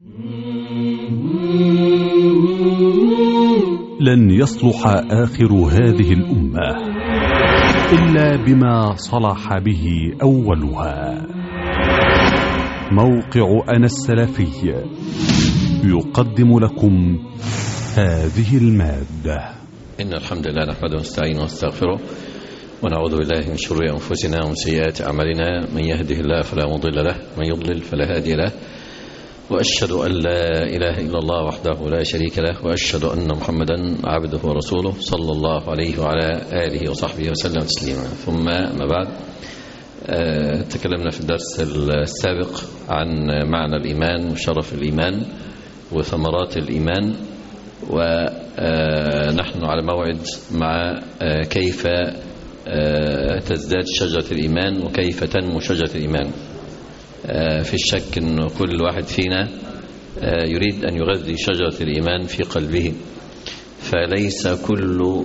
لن يصلح آخر هذه الأمة إلا بما صلح به أولها. موقع أنا السلفي يقدم لكم هذه المادة. إن الحمد لله نحمده ونستعينه ونستغفره ونعوذ بالله من شرور أنفسنا ومن سيئات أعمالنا. من يهده الله فلا مضل له ومن يضلل فلا هادي له، وأشهد أن لا إله إلا الله وحده لا شريك له، وأشهد أن محمدا عبده ورسوله صلى الله عليه وعلى آله وصحبه وسلم تسليما. ثم ما بعد، تكلمنا في الدرس السابق عن معنى الإيمان وشرف الإيمان وثمرات الإيمان، ونحن على موعد مع كيف تزداد شجرة الإيمان وكيف تنمو شجرة الإيمان. في الشك أن كل واحد فينا يريد أن يغذي شجرة الإيمان في قلبه، فليس كل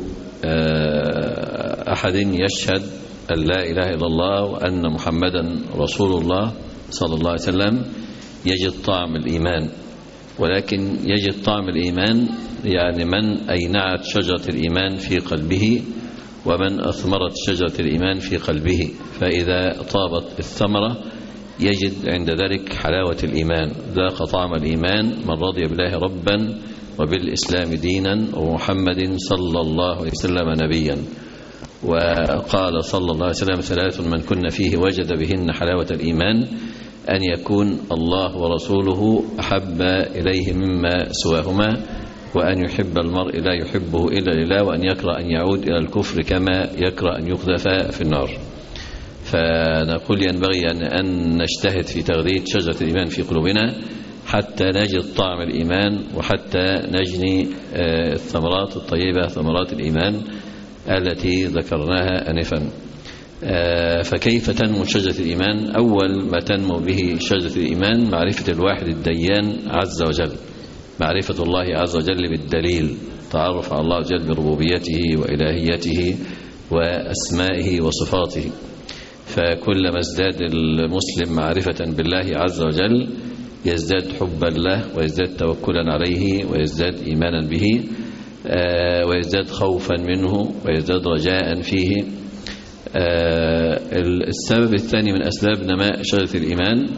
أحد يشهد أن لا إله إلا الله وأن محمدا رسول الله صلى الله عليه وسلم يجد طعم الإيمان، ولكن يجد طعم الإيمان يعني من أينعت شجرة الإيمان في قلبه ومن أثمرت شجرة الإيمان في قلبه، فإذا طابت الثمرة يجد عند ذلك حلاوة الإيمان. ذاق طعم الإيمان من رضي بالله ربا وبالإسلام دينا ومحمد صلى الله عليه وسلم نبيا. وقال صلى الله عليه وسلم: ثلاث من كن فيه وجد بهن حلاوة الإيمان: أن يكون الله ورسوله أحب إليه مما سواهما، وأن يحب المرء لا يحبه إلا لله، وأن يكره أن يعود إلى الكفر كما يكره أن يقذف في النار. فنقول ينبغي أن نجتهد في تغذية شجرة الإيمان في قلوبنا حتى نجد طعم الإيمان وحتى نجني الثمرات الطيبة، ثمرات الإيمان التي ذكرناها آنفا. فكيف تنمو شجرة الإيمان؟ أول ما تنمو به شجرة الإيمان معرفة الواحد الديان عز وجل، معرفة الله عز وجل بالدليل، تعرف على الله عز وجل بربوبيته وإلهيته وأسمائه وصفاته. فكلما ازداد المسلم معرفة بالله عز وجل يزداد حبا له ويزداد توكلا عليه ويزداد إيمانا به ويزداد خوفا منه ويزداد رجاء فيه. السبب الثاني من أسباب نماء شجرة الإيمان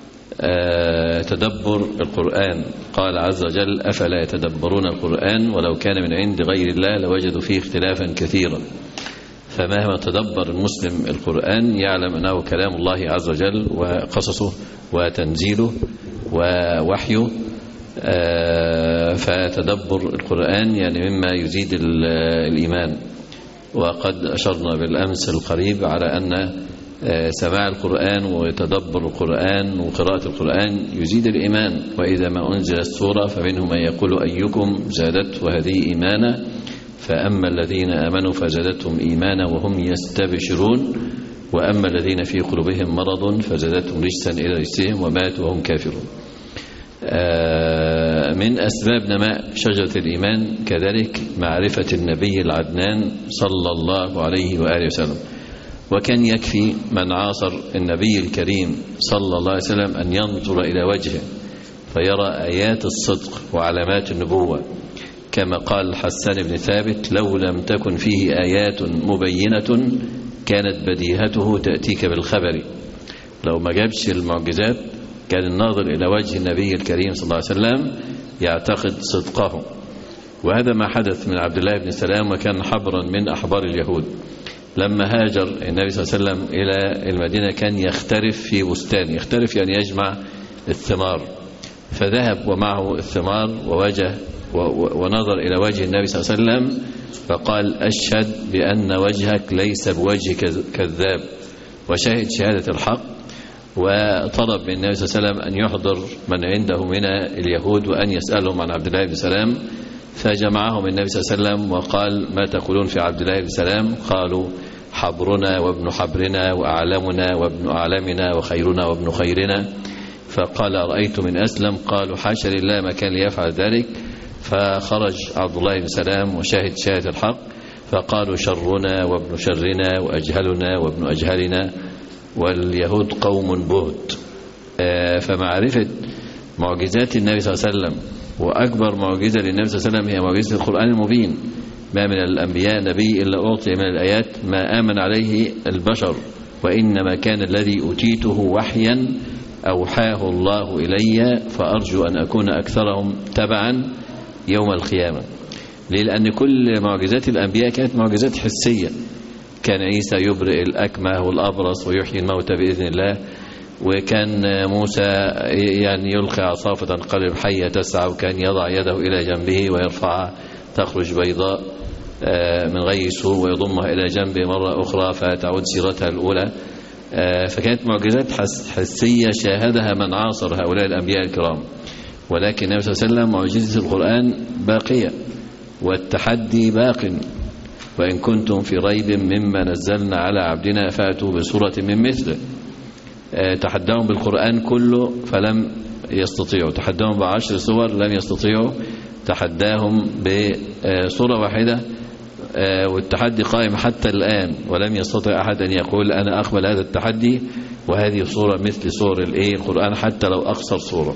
تدبر القرآن. قال عز وجل: أفلا يتدبرون القرآن ولو كان من عند غير الله لوجدوا فيه اختلافا كثيرا. فمهما تدبر المسلم القرآن يعلم أنه كلام الله عز وجل وقصصه وتنزيله ووحيه. فتدبر القرآن يعني مما يزيد الإيمان. وقد أشرنا بالأمس القريب على أن سماع القرآن وتدبر القرآن وقراءة القرآن يزيد الإيمان. وإذا ما أنزلت سورة فمنهم من يقول أيكم زادته هذه إيمانا، فأما الذين آمنوا فزادتهم إيمانا وهم يستبشرون، وأما الذين في قلوبهم مرض فزادتهم رجسا إلى رجسهم وماتوا وهم كافرون. من أسباب نماء شجرة الإيمان كذلك معرفة النبي العدنان صلى الله عليه وآله وسلم. وكان يكفي من عاصر النبي الكريم صلى الله عليه وسلم أن ينظر إلى وجهه فيرى آيات الصدق وعلامات النبوة، كما قال حسان بن ثابت: لو لم تكن فيه آيات مبينة كانت بديهته تأتيك بالخبر. لو ما جابش المعجزات كان الناظر إلى وجه النبي الكريم صلى الله عليه وسلم يعتقد صدقه. وهذا ما حدث من عبد الله بن سلام، وكان حبرا من أحبار اليهود. لما هاجر النبي صلى الله عليه وسلم إلى المدينة كان يخترف في بستان، يخترف يعني يجمع الثمار، فذهب ومعه الثمار ونظر إلى وجه النبي صلى الله عليه وسلم فقال: أشهد بأن وجهك ليس بوجه كذاب، وشهد شهادة الحق. وطلب من النبي صلى الله عليه وسلم أن يحضر من عنده من اليهود وأن يسألهم عن عبد الله بن سلام، فجمعهم النبي صلى الله عليه وسلم وقال: ما تقولون في عبد الله بن سلام؟ قالوا: حبرنا وابن حبرنا وأعلمنا وابن أعلمنا وخيرنا وابن خيرنا. فقال: رأيت من أسلم؟ قالوا: حاشا لله ما كان ليفعل ذلك. فخرج عبد الله بن سلام وشاهد شهادة الحق، فقالوا: شرنا وابن شرنا وأجهلنا وابن أجهلنا، واليهود قوم بهت. فمعرفة معجزات النبي صلى الله عليه وسلم، وأكبر معجزة للنبي صلى الله عليه وسلم هي معجزة القرآن المبين. ما من الأنبياء نبي إلا أعطي من الآيات ما آمن عليه البشر، وإنما كان الذي أوتيته وحيا أوحاه الله إلي، فأرجو أن أكون أكثرهم تبعا يوم القيامة. ليه؟ لأن كل معجزات الأنبياء كانت معجزات حسية. كان عيسى يبرئ الأكمه والأبرص ويحيي الموتى بإذن الله، وكان موسى يعني يلقي عصاه فتنقلب حية تسعى، وكان يضع يده إلى جنبه ويرفعها تخرج بيضاء من غير سوء ويضمها إلى جنبه مرة أخرى فتعود سيرتها الأولى. فكانت معجزات حسية شاهدها من عاصر هؤلاء الأنبياء الكرام. ولكن النبي صلى الله عليه وسلم معجزة القرآن باقية والتحدي باق. وإن كنتم في ريب مما نزلنا على عبدنا فأتوا بسورة من مثله. تحداهم بالقرآن كله فلم يستطيعوا، تحداهم ب10 سور لم يستطيعوا، تحداهم بسورة واحدة، والتحدي قائم حتى الآن ولم يستطع أحد أن يقول أنا أقبل هذا التحدي وهذه صورة مثل صور القرآن حتى لو أقصر صورة.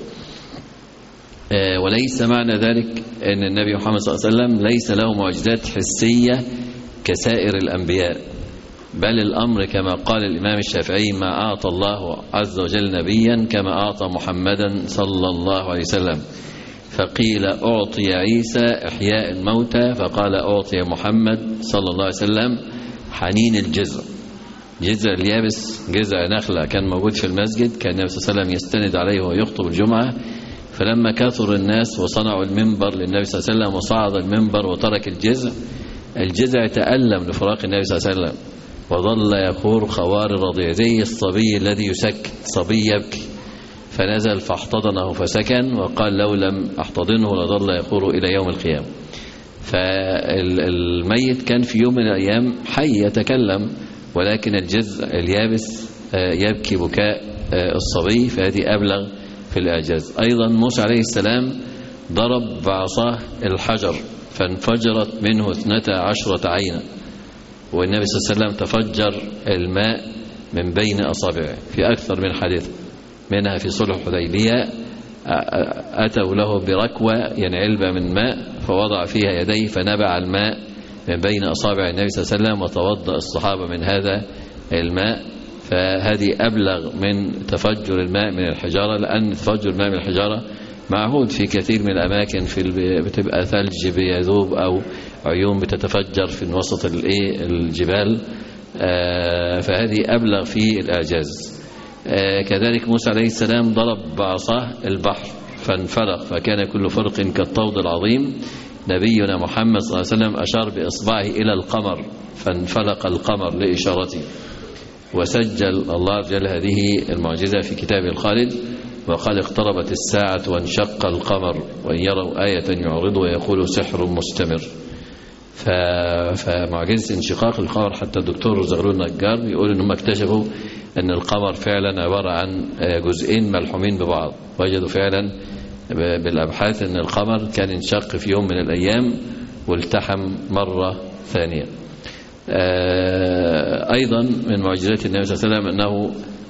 وليس معنى ذلك أن النبي محمد صلى الله عليه وسلم ليس له معجزات حسية كسائر الأنبياء، بل الأمر كما قال الإمام الشافعي ما أعطى الله عز وجل نبيا كما أعطى محمدا صلى الله عليه وسلم. فقيل أعطي عيسى إحياء الموتى، فقال أعطي محمد صلى الله عليه وسلم حنين الجزع. جزع اليابس، جزع نخلة كان موجود في المسجد، كان النبي صلى الله عليه وسلم يستند عليه ويخطب الجمعة. فلما كثر الناس وصنعوا المنبر للنبي صلى الله عليه وسلم وصعد المنبر وترك الجزع تألم لفراق النبي صلى الله عليه وسلم وظل يخور خوار الرضيع زي الصبي الذي يسكت، صبي يبكي، فنزل فاحتضنه فسكن، وقال لو لم احتضنه لظل يخور إلى يوم القيامة. فالميت كان في يوم من الأيام حي يتكلم، ولكن الجزع اليابس يبكي بكاء الصبي، فهذه أبلغ في الإعجاز. أيضا موسى عليه السلام ضرب بعصاه الحجر فانفجرت منه 12 عينا، والنبي صلى الله عليه وسلم تفجر الماء من بين أصابعه في أكثر من حديث، منها في صلح الحديبية أتوا له بركوة يعني علبة من ماء فوضع فيها يديه فنبع الماء من بين أصابع النبي صلى الله عليه وسلم وتوضأ الصحابة من هذا الماء. فهذه أبلغ من تفجر الماء من الحجارة، لأن تفجر الماء من الحجارة معهود في كثير من الأماكن بتبقى ثلج بيذوب أو عيون بتتفجر في وسط الجبال، فهذه أبلغ في الإعجاز. كذلك موسى عليه السلام ضرب بعصاه البحر فانفلق فكان كل فرق كالطود العظيم. نبينا محمد صلى الله عليه وسلم أشار بإصبعه إلى القمر فانفلق القمر لإشارته، وسجل الله جل هذه المعجزة في كتابه الخالد وقال اقتربت الساعة وانشق القمر وإن يروا آية يعرضوا ويقولوا سحر مستمر. فمعجزة انشقاق القمر حتى الدكتور زغلول النجار يقول إنهم اكتشفوا أن القمر فعلا عبارة عن جزئين ملحومين ببعض، وجدوا فعلا بالأبحاث أن القمر كان انشق في يوم من الأيام والتحم مرة ثانية. أيضا من معجزات النبي صلى الله عليه وسلم أنه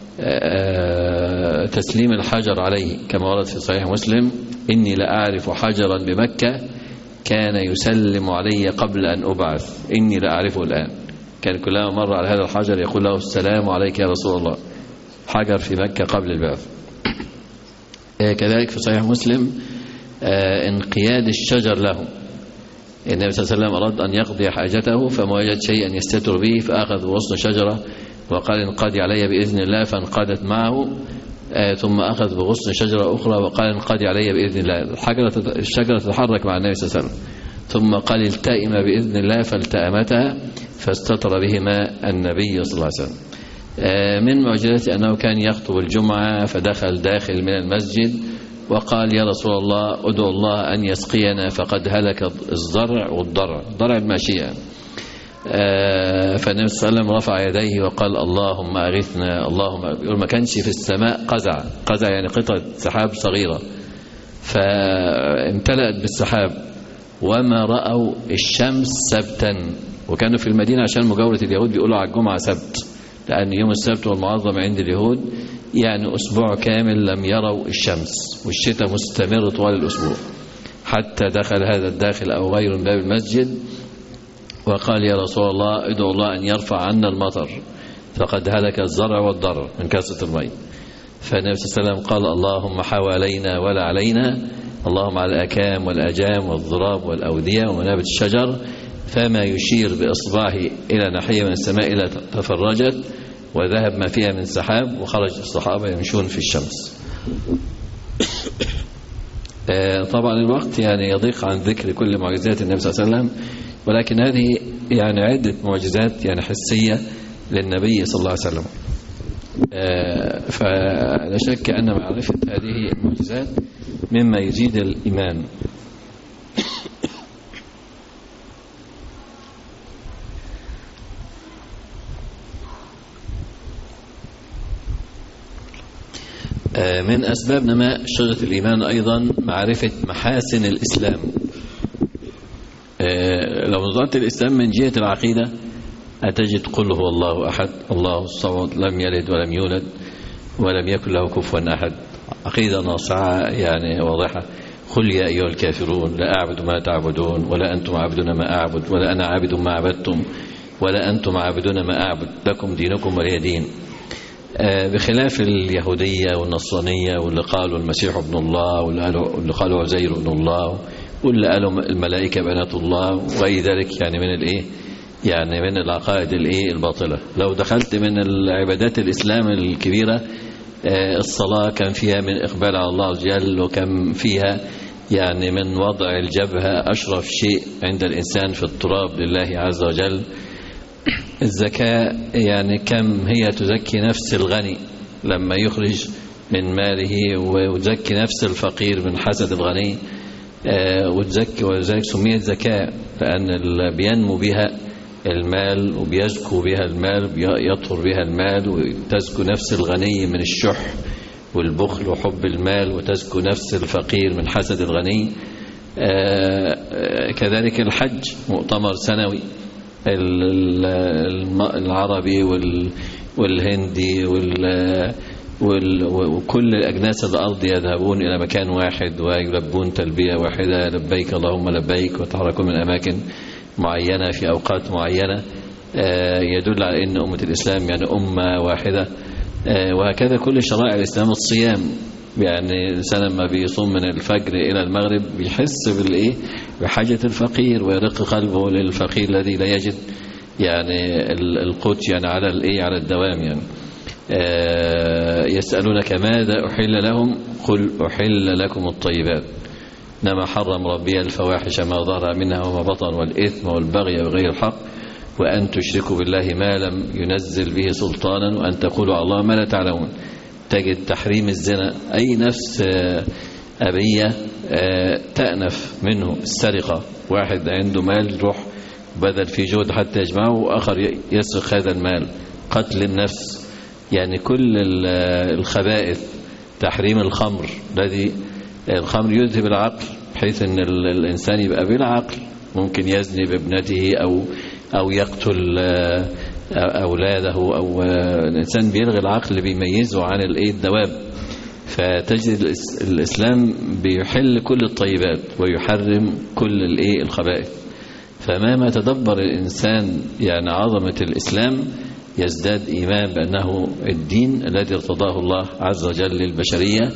تسليم الحجر عليه كما ورد في صحيح مسلم إني لأعرف حجرا بمكة كان يسلم علي قبل أن أبعث إني لأعرفه الآن. كان كلما مر على هذا الحجر يقول له السلام عليك يا رسول الله، حجر في مكة قبل البعث. كذلك في صحيح مسلم انقياد الشجر له، النبي صلى الله عليه وسلم أراد أن يقضي حاجته فما وجد شيئا يستتر به فأخذ غصن شجرة وقال انقضي علي بإذن الله فانقضت معه، ثم أخذ بغصن شجرة أخرى وقال انقضي علي بإذن الله. الشجرة تتحرك مع النبي صلى الله عليه وسلم، ثم قال التئم بإذن الله فالتأمتها فاستتر بهما النبي صلى الله عليه وسلم. من معجزته أنه كان يخطب الجمعة فدخل داخل من المسجد وقال يا رسول الله ادعو الله أن يسقينا فقد هلك الزرع والضرع، ضرع الماشية. فالنبي صلى الله عليه وسلم رفع يديه وقال اللهم أغثنا اللهم. يقول ما كانش في السماء قزع يعني قطعة سحاب صغيرة فامتلأت بالسحاب وما رأوا الشمس سبتا، وكانوا في المدينة عشان مجاورة اليهود بيقولوا على الجمعة سبت لأن يوم السبت والمعظم عند اليهود يعني أسبوع كامل لم يروا الشمس، والشتاء مستمر طوال الأسبوع، حتى دخل هذا الداخل أو غيره من باب المسجد وقال يا رسول الله ادعو الله أن يرفع عنا المطر فقد هلك الزرع والضرر من كثرة الماء. فالنبي صلى الله عليه وسلم قال اللهم حوالينا ولا علينا، اللهم على الأكام والأجام والضراب والأودية ومنابت الشجر، فما يشير بإصبعه إلى ناحية من السماء إلى تفرجت وذهب ما فيها من سحاب، وخرج الصحابة يمشون في الشمس. طبعا الوقت يعني يضيق عن ذكر كل معجزات النبي صلى الله عليه وسلم، ولكن هذه يعني عدة معجزات يعني حسية للنبي صلى الله عليه وسلم. فلا شك أن معرفة هذه المعجزات مما يزيد الإيمان. من أسباب نماء شجرة الإيمان أيضا معرفة محاسن الإسلام. لو نظرت الإسلام من جهة العقيدة أتجد قل هو الله أحد الله الصمد لم يلد ولم يولد ولم يكن له كفوا أحد، عقيدة ناصعة يعني واضحة. قل يا أيها الكافرون لا أعبد ما تعبدون ولا أنتم عابدون ما أعبد ولا أنا عابد ما عبدتم ولا أنتم عابدون ما أعبد لكم دينكم ولي دين. بخلاف اليهودية والنصرانية واللي قالوا المسيح ابن الله واللي قالوا عزير ابن الله واللي قالوا الملائكة بنات الله وغير ذلك، يعني من الايه يعني من العقائد الايه الباطلة. لو دخلت من العبادات الإسلام الكبيرة الصلاة كان فيها من إقبال على الله عز وجل، وكان فيها يعني من وضع الجبهة أشرف شيء عند الإنسان في التراب لله عز وجل. الزكاة يعني كم هي تزكي نفس الغني لما يخرج من ماله، وتزكي نفس الفقير من حسد الغني، وتزكي، وذلك سميت زكاة لأن بينمو بها المال وبيزكو بها المال، يطهر بها المال، وتزكو نفس الغني من الشح والبخل وحب المال، وتزكو نفس الفقير من حسد الغني. كذلك الحج مؤتمر سنوي العربي والهندي وكل أجناس الأرض يذهبون إلى مكان واحد ويلبون تلبية واحدة لبيك اللهم لبيك، وتحركون من أماكن معينة في أوقات معينة، يدل على أن أمة الإسلام يعني أمة واحدة. وهكذا كل شرائع الإسلام. الصيام يعني الإنسان لما بيصوم من الفجر إلى المغرب بيحس بالإيه بحاجة الفقير، ويرق قلبه للفقير الذي لا يجد يعني القوت يعني على الإيه على الدوام. يعني يسألونك ماذا أحل لهم قل أحل لكم الطيبات إنما حرم ربي الفواحش ما ظهر منها وما بطن والإثم والبغي بغير الحق وأن تشركوا بالله ما لم ينزل به سلطانا وأن تقولوا على الله ما لا تعلمون. تجد تحريم الزنا، أي نفس أبية تأنف منه. السرقة، واحد عنده مال يروح بدل في جهد حتى يجمعه وآخر يسرق هذا المال. قتل النفس، يعني كل الخبائث. تحريم الخمر، الذي الخمر يذهب العقل بحيث أن الإنسان يبقى بلا عقل، ممكن يزني بابنته أو يقتل أولاده، أو الإنسان بيلغي العقل بيميزه عن الدواب. فتجد الإسلام بيحل كل الطيبات ويحرم كل الخبائث. فما تدبر الإنسان يعني عظمة الإسلام يزداد إيمان بأنه الدين الذي ارتضاه الله عز وجل للبشرية.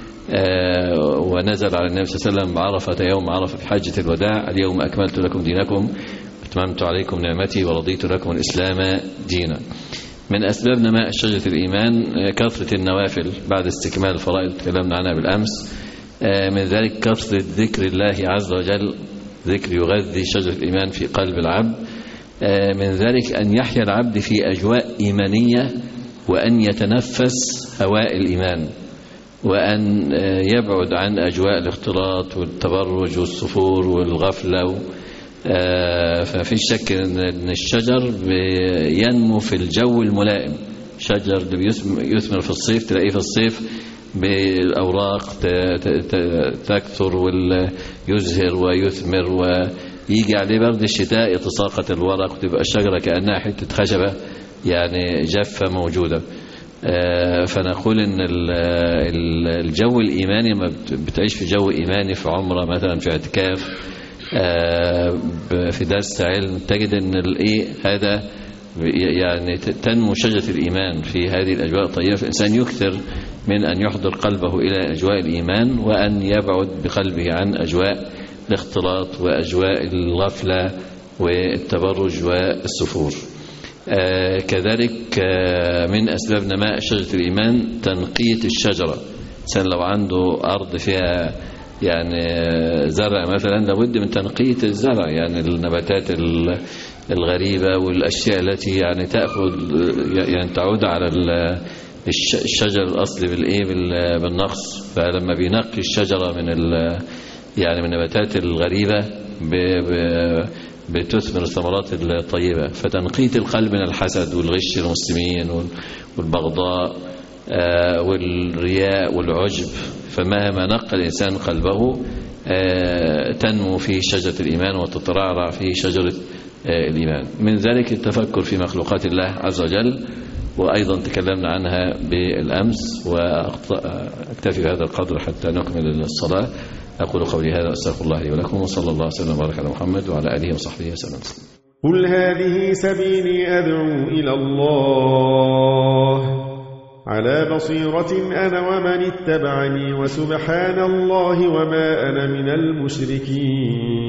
ونزل على النبي صلى الله عليه وسلم عرفة يوم عرفة في حجة الوداع: اليوم أكملت لكم دينكم وأتممت عليكم نعمتي ورضيت لكم الإسلام دينا. من أسباب نماء شجرة الإيمان كثرة النوافل بعد استكمال الفرائض تكلمنا عنها بالأمس. من ذلك كثرة ذكر الله عز وجل، ذكر يغذي شجرة الإيمان في قلب العبد. من ذلك أن يحيا العبد في أجواء إيمانية، وأن يتنفس هواء الإيمان، وأن يبعد عن أجواء الاختلاط والتبرج والسفور والغفلة. ففي شك أن الشجر ينمو في الجو الملائم. شجر يثمر في الصيف، تلاقيه في الصيف بالأوراق تكثر ويزهر ويثمر، ويجي عليه برد الشتاء يتساقط الورق وتبقى الشجرة كأنها حتة خشبة يعني جافة موجودة. فنقول ان الجو الإيماني ما بتعيش في جو إيماني في عمرة مثلا، في اعتكاف، في درس علم، تجد ان هذا يعني تنمو شجرة الإيمان في هذه الأجواء الطيبة. فالإنسان يكثر من أن يحضر قلبه إلى أجواء الإيمان، وأن يبعد بقلبه عن أجواء الاختلاط وأجواء الغفلة والتبرج والسفور. كذلك من أسباب نماء شجرة الإيمان تنقية الشجرة. الإنسان لو عنده أرض فيها يعني زرع مثلا، لابد من تنقية الزرع، يعني النباتات الغريبة والأشياء التي يعني يعني تعود على الشجر الأصلي بالنقص. فلما بينقي الشجرة يعني من النباتات الغريبة بتثمر الثمرات الطيبة. فتنقية القلب من الحسد والغش المسلمين والبغضاء والرياء والعجب. فمهما نقى الإنسان قلبه تنمو في شجرة الإيمان وتترعرع في شجرة الإيمان. من ذلك التفكر في مخلوقات الله عز وجل، وأيضا تكلمنا عنها بالأمس. وأكتفي بهذا القدر حتى نكمل الصلاة. أقول قولي هذا وأستغفر الله لي ولكم، وصلى الله وسلم وبارك على محمد وعلى آله وصحبه وسلم. قل هذه سبيلي أدعو إلى الله على بصيرة أنا ومن اتبعني، وسبحان الله وما أنا من المشركين.